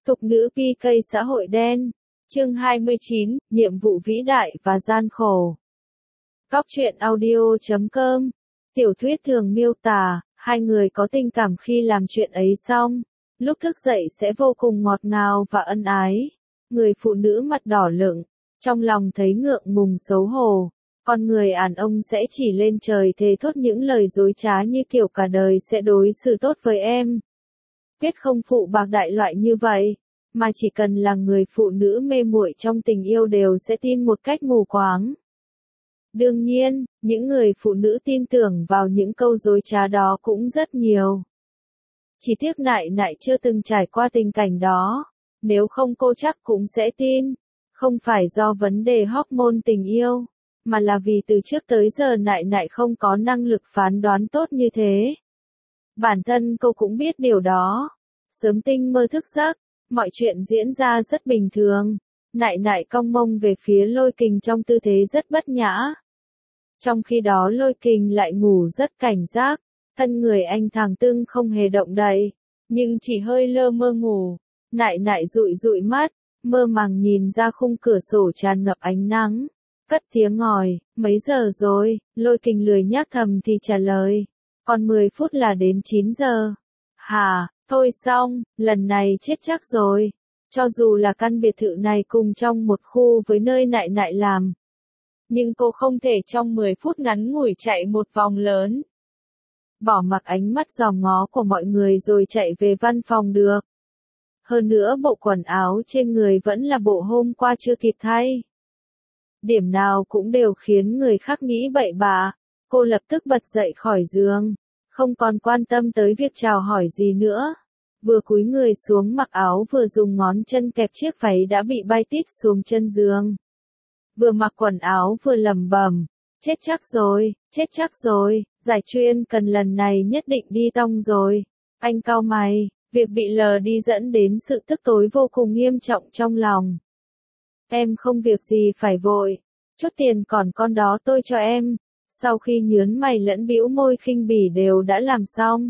Tục nữ PK xã hội đen. Chương 29, nhiệm vụ vĩ đại và gian khổ. Cóc truyện audio.com. Tiểu thuyết thường miêu tả, hai người có tình cảm khi làm chuyện ấy xong, lúc thức dậy sẽ vô cùng ngọt ngào và ân ái. Người phụ nữ mặt đỏ lựng, trong lòng thấy ngượng ngùng xấu hổ. Còn người đàn ông sẽ chỉ lên trời thề thốt những lời dối trá như kiểu cả đời sẽ đối xử tốt với em. Quyết không phụ bạc đại loại như vậy, mà chỉ cần là người phụ nữ mê muội trong tình yêu đều sẽ tin một cách mù quáng. Đương nhiên, những người phụ nữ tin tưởng vào những câu dối trá đó cũng rất nhiều. Chỉ tiếc nại chưa từng trải qua tình cảnh đó, nếu không cô chắc cũng sẽ tin. Không phải do vấn đề hormone tình yêu, mà là vì từ trước tới giờ nại không có năng lực phán đoán tốt như thế. Bản thân cô cũng biết điều đó. Sớm tinh mơ thức giấc, mọi chuyện diễn ra rất bình thường. Nại cong mông về phía Lôi Kình trong tư thế rất bất nhã. Trong khi đó Lôi Kình lại ngủ rất cảnh giác, thân người anh thẳng tưng không hề động đậy, nhưng chỉ hơi lơ mơ ngủ. Nại dụi mắt, mơ màng nhìn ra khung cửa sổ tràn ngập ánh nắng. Cất tiếng ngòi, mấy giờ rồi? Lôi Kình lười nhác thầm thì trả lời. Còn 10 phút là đến 9 giờ. Hả, thôi xong, lần này chết chắc rồi. Cho dù là căn biệt thự này cùng trong một khu với nơi nại làm, nhưng cô không thể trong 10 phút ngắn ngủi chạy một vòng lớn. Bỏ mặc ánh mắt dòm ngó của mọi người rồi chạy về văn phòng được. Hơn nữa bộ quần áo trên người vẫn là bộ hôm qua chưa kịp thay. Điểm nào cũng đều khiến người khác nghĩ bậy bạ. Cô lập tức bật dậy khỏi giường, không còn quan tâm tới việc chào hỏi gì nữa. Vừa cúi người xuống mặc áo vừa dùng ngón chân kẹp chiếc váy đã bị bay tít xuống chân giường. Vừa mặc quần áo vừa lẩm bẩm, chết chắc rồi, giải chuyên cần lần này nhất định đi tong rồi. Anh cau mày, việc bị lờ đi dẫn đến sự tức tối vô cùng nghiêm trọng trong lòng. Em không việc gì phải vội, chút tiền còn con đó tôi cho em. Sau khi nhớn mày lẫn bĩu môi khinh bỉ đều đã làm xong,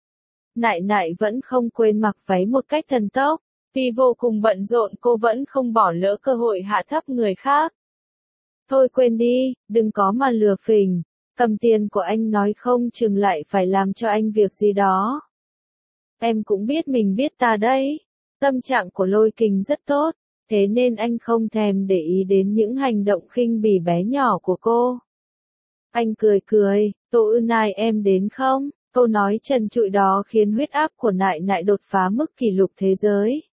nại vẫn không quên mặc váy một cách thần tốc. Vì vô cùng bận rộn cô vẫn không bỏ lỡ cơ hội hạ thấp người khác. Thôi quên đi, đừng có mà lừa phỉnh. Cầm tiền của anh nói không chừng lại phải làm cho anh việc gì đó. Em cũng biết mình biết ta đấy. Tâm trạng của Lôi Kình rất tốt, thế nên anh không thèm để ý đến những hành động khinh bỉ bé nhỏ của cô. Anh cười, Tô Ư Nai em đến không? Câu nói trần trụi đó khiến huyết áp của nại đột phá mức kỷ lục thế giới.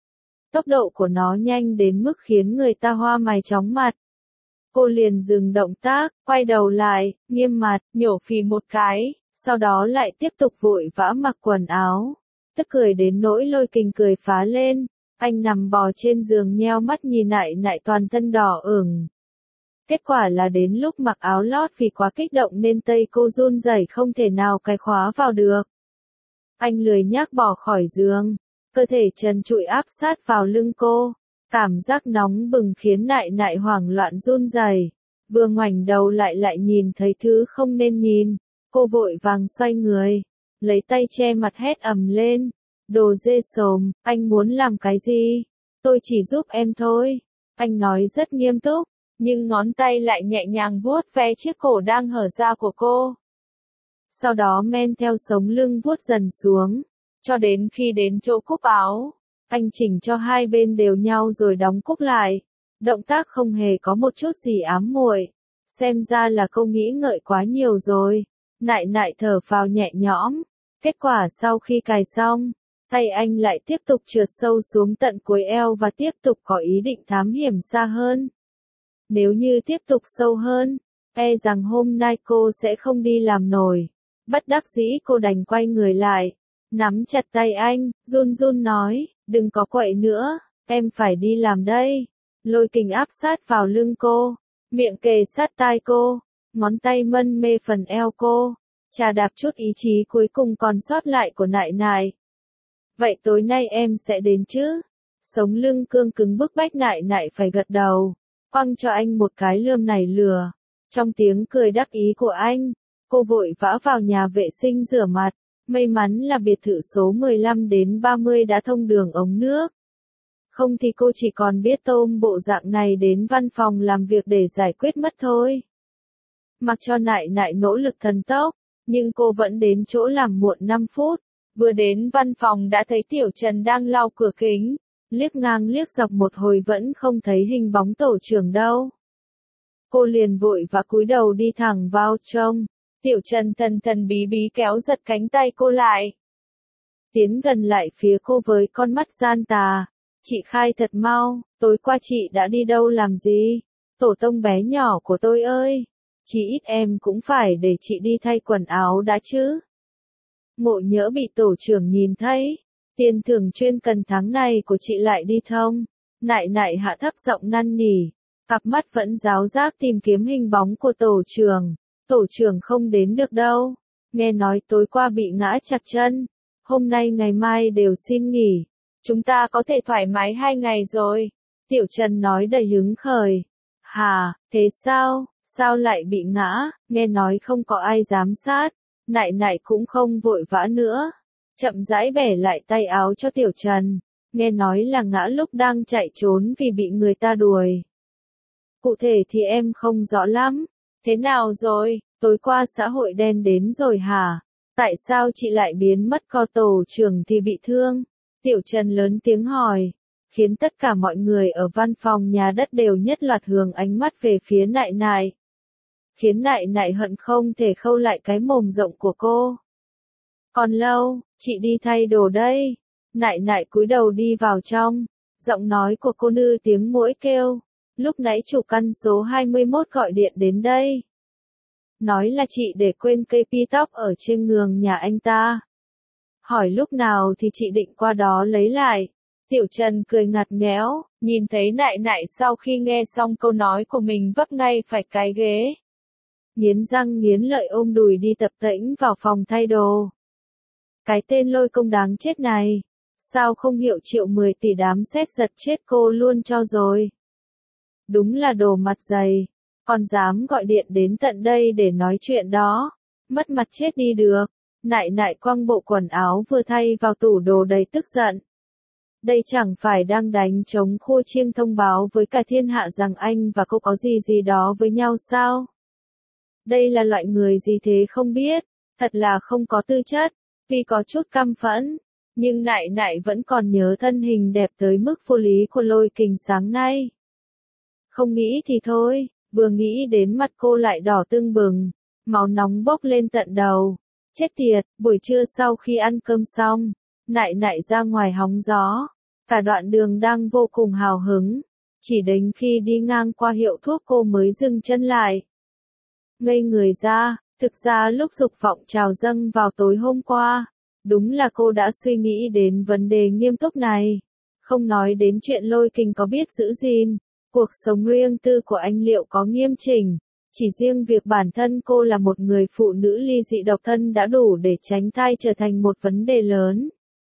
Tốc độ của nó nhanh đến mức khiến người ta hoa mày chóng mặt. Cô liền dừng động tác, quay đầu lại, nghiêm mặt, nhổ phì một cái, sau đó lại tiếp tục vội vã mặc quần áo. Tức cười đến nỗi Lôi Kình cười phá lên. Anh nằm bò trên giường nheo mắt nhìn nại toàn thân đỏ ửng. Kết quả là đến lúc mặc áo lót vì quá kích động nên tay cô run rẩy không thể nào cài khóa vào được. Anh lười nhác bỏ khỏi giường, cơ thể trần trụi áp sát vào lưng cô. Cảm giác nóng bừng khiến nại hoảng loạn run rẩy. Vừa ngoảnh đầu lại nhìn thấy thứ không nên nhìn. Cô vội vàng xoay người, lấy tay che mặt hét ầm lên. Đồ dê sồm, anh muốn làm cái gì? Tôi chỉ giúp em thôi. Anh nói rất nghiêm túc, nhưng ngón tay lại nhẹ nhàng vuốt ve chiếc cổ đang hở ra của cô. Sau đó men theo sống lưng vuốt dần xuống, cho đến khi đến chỗ cúc áo. Anh chỉnh cho hai bên đều nhau rồi đóng cúc lại. Động tác không hề có một chút gì ám muội. Xem ra là cô nghĩ ngợi quá nhiều rồi. Nại thở phào nhẹ nhõm. Kết quả sau khi cài xong, tay anh lại tiếp tục trượt sâu xuống tận cuối eo và tiếp tục có ý định thám hiểm xa hơn. Nếu như tiếp tục sâu hơn, e rằng hôm nay cô sẽ không đi làm nổi. Bất đắc dĩ cô đành quay người lại, nắm chặt tay anh, run nói, đừng có quậy nữa, em phải đi làm đây. Lôi Kình áp sát vào lưng cô, miệng kề sát tai cô, ngón tay mân mê phần eo cô, chà đạp chút ý chí cuối cùng còn sót lại của nại. Vậy tối nay em sẽ đến chứ? Sống lưng cương cứng bức bách nại phải gật đầu, quăng cho anh một cái lườm này lừa. Trong tiếng cười đắc ý của anh, cô vội vã vào nhà vệ sinh rửa mặt. May mắn là biệt thự số 15 đến 30 đã thông đường ống nước, Không thì cô chỉ còn biết tôm bộ dạng này đến văn phòng làm việc để giải quyết mất thôi. Mặc cho nại nại nỗ lực thần tốc, nhưng cô vẫn đến chỗ làm muộn 5 phút. Vừa đến văn phòng đã thấy Tiểu Trần đang lau cửa kính, liếc ngang liếc dọc một hồi vẫn không thấy hình bóng tổ trưởng đâu. Cô liền vội và cúi đầu đi thẳng vào trong. Tiểu Trần thần thần bí bí kéo giật cánh tay cô lại. Tiến gần lại phía cô với con mắt gian tà. Chị khai thật mau, tối qua chị đã đi đâu làm gì? Tổ tông bé nhỏ của tôi ơi! Chỉ ít em cũng phải để chị đi thay quần áo đã chứ. Ngộ nhỡ bị tổ trưởng nhìn thấy. Tiền thưởng chuyên cần tháng này của chị lại đi thông. Nại nại hạ thấp giọng năn nỉ. Cặp mắt vẫn ráo rác tìm kiếm hình bóng của tổ trưởng. Tổ trưởng không đến được đâu. Nghe nói tối qua bị ngã chặt chân. Hôm nay ngày mai đều xin nghỉ. Chúng ta có thể thoải mái 2 ngày rồi. Tiểu Trần nói đầy hứng khởi. Hà, thế sao? Sao lại bị ngã? Nghe nói không có ai giám sát. Nại nại cũng không vội vã nữa. Chậm rãi bẻ lại tay áo cho Tiểu Trần. Nghe nói là ngã lúc đang chạy trốn vì bị người ta đuổi. Cụ thể thì em không rõ lắm. Thế nào rồi? Tối qua xã hội đen đến rồi hả? Tại sao chị lại biến mất, co tổ trưởng thì bị thương? Tiểu Trần lớn tiếng hỏi, khiến tất cả mọi người ở văn phòng nhà đất đều nhất loạt hướng ánh mắt về phía nại nại. Khiến nại nại hận không thể khâu lại cái mồm rộng của cô. Còn lâu, chị đi thay đồ đây. Nại nại cúi đầu đi vào trong. Giọng nói của cô nư tiếng muỗi kêu. Lúc nãy chủ căn số 21 gọi điện đến đây. Nói là chị để quên cây pi tóc ở trên giường nhà anh ta. Hỏi lúc nào thì chị định qua đó lấy lại. Tiểu Trần cười ngặt nghẽo, nhìn thấy nại nại sau khi nghe xong câu nói của mình vấp ngay phải cái ghế. Nghiến răng nghiến lợi ôm đùi đi tập tễnh vào phòng thay đồ. Cái tên Lôi Công đáng chết này. Sao không hiệu triệu 10 tỷ đám xét giật chết cô luôn cho rồi. Đúng là đồ mặt dày. Còn dám gọi điện đến tận đây để nói chuyện đó. Mất mặt chết đi được. Nại nại quăng bộ quần áo vừa thay vào tủ đồ đầy tức giận. Đây chẳng phải đang đánh trống khua chiêng thông báo với cả thiên hạ rằng anh và cô có gì gì đó với nhau sao? Đây là loại người gì thế không biết, thật là không có tư chất, vì có chút căm phẫn. Nhưng nại nại vẫn còn nhớ thân hình đẹp tới mức vô lý của Lôi Kình sáng nay. Không nghĩ thì thôi, vừa nghĩ đến mặt cô lại đỏ tưng bừng, máu nóng bốc lên tận đầu. Chết tiệt, buổi trưa sau khi ăn cơm xong, nại nại ra ngoài hóng gió. Cả đoạn đường đang vô cùng hào hứng. Chỉ đến khi đi ngang qua hiệu thuốc cô mới dừng chân lại. Ngây người ra, thực ra lúc dục vọng trào dâng vào tối hôm qua, đúng là cô đã suy nghĩ đến vấn đề nghiêm túc này. Không nói đến chuyện Lôi Kình có biết giữ gìn, cuộc sống riêng tư của anh liệu có nghiêm chỉnh. Chỉ riêng việc bản thân cô là một người phụ nữ ly dị độc thân đã đủ để tránh thai trở thành một vấn đề lớn.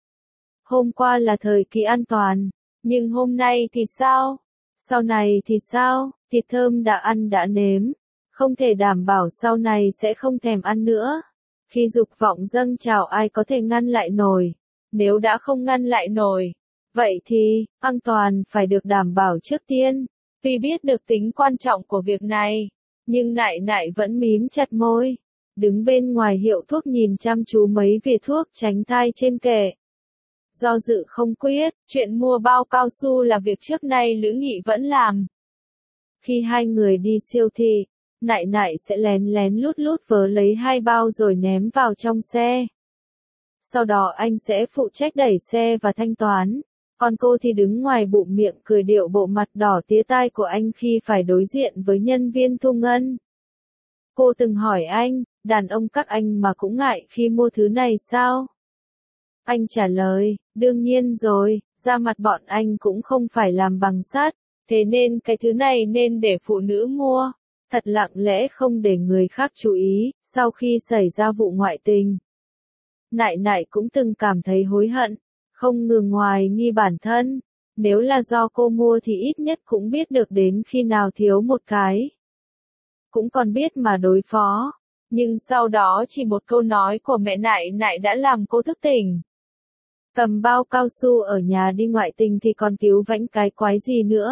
Hôm qua là thời kỳ an toàn, nhưng hôm nay thì sao? Sau này thì sao? Thịt thơm đã ăn đã nếm, không thể đảm bảo sau này sẽ không thèm ăn nữa. Khi dục vọng dâng trào ai có thể ngăn lại nổi? Nếu đã không ngăn lại nổi, vậy thì, an toàn phải được đảm bảo trước tiên. Vì biết được tính quan trọng của việc này, nhưng nại nại vẫn mím chặt môi, đứng bên ngoài hiệu thuốc nhìn chăm chú mấy vỉ thuốc tránh thai trên kệ. Do dự không quyết, chuyện mua bao cao su là việc trước nay Lữ Nghị vẫn làm. Khi hai người đi siêu thị, nại nại sẽ lén lén lút lút vớ lấy 2 bao rồi ném vào trong xe. Sau đó anh sẽ phụ trách đẩy xe và thanh toán. Còn cô thì đứng ngoài bụng miệng cười điệu bộ mặt đỏ tía tai của anh khi phải đối diện với nhân viên thu ngân. Cô từng hỏi anh, đàn ông các anh mà cũng ngại khi mua thứ này sao? Anh trả lời, đương nhiên rồi, da mặt bọn anh cũng không phải làm bằng sắt, thế nên cái thứ này nên để phụ nữ mua. Thật lặng lẽ không để người khác chú ý, sau khi xảy ra vụ ngoại tình. Nại nại cũng từng cảm thấy hối hận, không ngừng hoài nghi bản thân. Nếu là do cô mua thì ít nhất cũng biết được đến khi nào thiếu một cái. Cũng còn biết mà đối phó. Nhưng sau đó chỉ một câu nói của mẹ nại nại đã làm cô thức tỉnh. Cầm bao cao su ở nhà đi ngoại tình thì còn cứu vãnh cái quái gì nữa.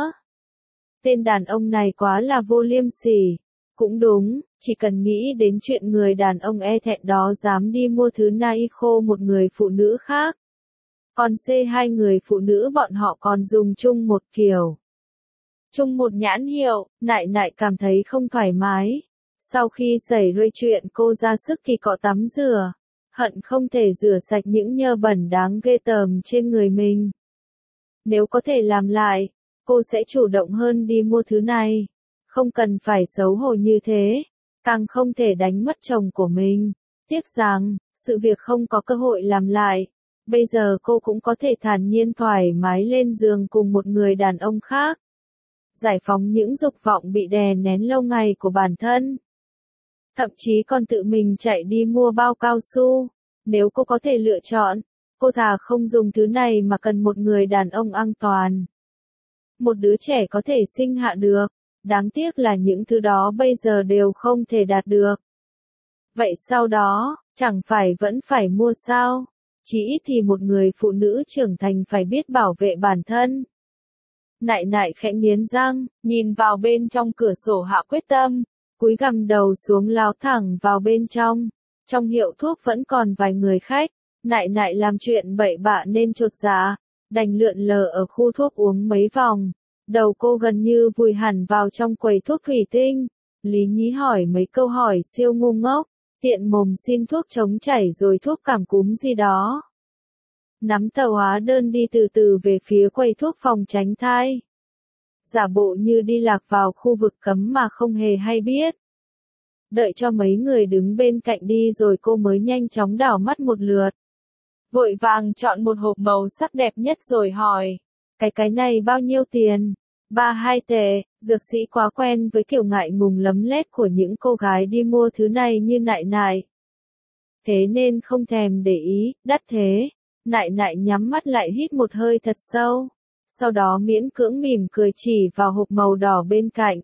Tên đàn ông này quá là vô liêm sỉ. Cũng đúng, chỉ cần nghĩ đến chuyện người đàn ông e thẹn đó dám đi mua thứ nai khô một người phụ nữ khác. Còn hai người phụ nữ bọn họ còn dùng chung một kiểu. Chung một nhãn hiệu, nại nại cảm thấy không thoải mái. Sau khi xảy ra chuyện cô ra sức thì cọ tắm rửa. Hận không thể rửa sạch những nhơ bẩn đáng ghê tởm trên người mình. Nếu có thể làm lại, cô sẽ chủ động hơn đi mua thứ này. Không cần phải xấu hổ như thế, càng không thể đánh mất chồng của mình. Tiếc rằng, sự việc không có cơ hội làm lại. Bây giờ cô cũng có thể thản nhiên thoải mái lên giường cùng một người đàn ông khác. Giải phóng những dục vọng bị đè nén lâu ngày của bản thân. Thậm chí còn tự mình chạy đi mua bao cao su. Nếu cô có thể lựa chọn, cô thà không dùng thứ này mà cần một người đàn ông an toàn. Một đứa trẻ có thể sinh hạ được. Đáng tiếc là những thứ đó bây giờ đều không thể đạt được. Vậy sau đó, chẳng phải vẫn phải mua sao? Chỉ ít thì một người phụ nữ trưởng thành phải biết bảo vệ bản thân. Nại nại khẽ nghiến răng, nhìn vào bên trong cửa sổ hạ quyết tâm, cúi gằm đầu xuống lao thẳng vào bên trong. Trong hiệu thuốc vẫn còn vài người khách, nại nại làm chuyện bậy bạ nên chột dạ, đành lượn lờ ở khu thuốc uống mấy vòng. Đầu cô gần như vùi hẳn vào trong quầy thuốc thủy tinh. Lý Nhí hỏi mấy câu hỏi siêu ngu ngốc, tiện mồm xin thuốc chống chảy rồi thuốc cảm cúm gì đó. Nắm tờ hóa đơn đi từ từ về phía quầy thuốc phòng tránh thai. Giả bộ như đi lạc vào khu vực cấm mà không hề hay biết. Đợi cho mấy người đứng bên cạnh đi rồi cô mới nhanh chóng đảo mắt một lượt. Vội vàng chọn một hộp màu sắc đẹp nhất rồi hỏi. Cái này bao nhiêu tiền? 32 tệ, dược sĩ quá quen với kiểu ngại ngùng lấm lét của những cô gái đi mua thứ này như nại nại. Thế nên không thèm để ý, đắt thế. Nại nại nhắm mắt lại hít một hơi thật sâu. Sau đó miễn cưỡng mỉm cười chỉ vào hộp màu đỏ bên cạnh.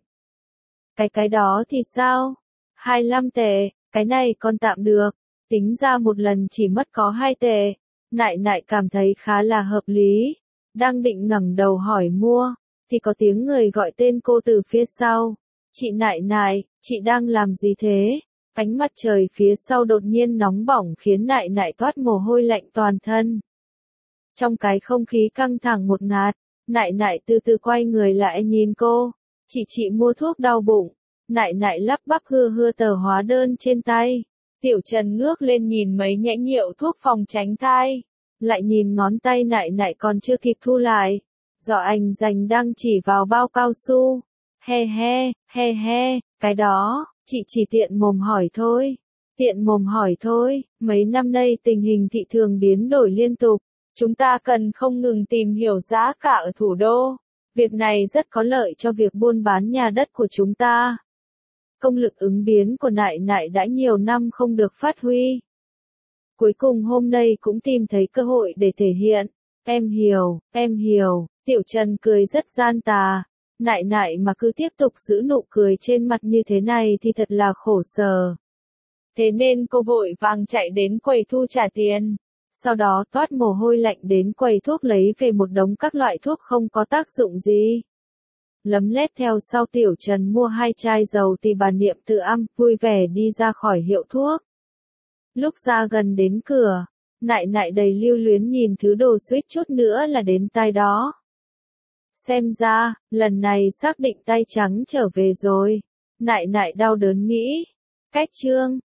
Cái đó thì sao? 25 tệ, cái này còn tạm được. Tính ra một lần chỉ mất có 2 tệ. Nại nại cảm thấy khá là hợp lý. Đang định ngẩng đầu hỏi mua, thì có tiếng người gọi tên cô từ phía sau. Chị nại nại, chị đang làm gì thế? Ánh mặt trời phía sau đột nhiên nóng bỏng khiến nại nại toát mồ hôi lạnh toàn thân. Trong cái không khí căng thẳng ngột ngạt, nại nại từ từ quay người lại nhìn cô. Chị mua thuốc đau bụng. Nại nại lắp bắp hưa tờ hóa đơn trên tay. Tiểu Trần ngước lên nhìn mấy nhãn hiệu thuốc phòng tránh thai. Lại nhìn ngón tay nại nại còn chưa kịp thu lại. Giỏ anh dành đang chỉ vào bao cao su. He, cái đó, chị chỉ tiện mồm hỏi thôi. Tiện mồm hỏi thôi, mấy năm nay tình hình thị trường biến đổi liên tục. Chúng ta cần không ngừng tìm hiểu giá cả ở thủ đô. Việc này rất có lợi cho việc buôn bán nhà đất của chúng ta. Công lực ứng biến của nại nại đã nhiều năm không được phát huy. Cuối cùng hôm nay cũng tìm thấy cơ hội để thể hiện. Em hiểu, Tiểu Trần cười rất gian tà. Nại nại mà cứ tiếp tục giữ nụ cười trên mặt như thế này thì thật là khổ sở. Thế nên cô vội vàng chạy đến quầy thu trả tiền. Sau đó toát mồ hôi lạnh đến quầy thuốc lấy về một đống các loại thuốc không có tác dụng gì. Lấm lét theo sau Tiểu Trần mua 2 chai dầu thì bà Niệm tự âm vui vẻ đi ra khỏi hiệu thuốc. Lúc ra gần đến cửa, nại nại đầy lưu luyến nhìn thứ đồ suýt chút nữa là đến tai đó. Xem ra, lần này xác định tay trắng trở về rồi. Nại nại đau đớn nghĩ. Cách chương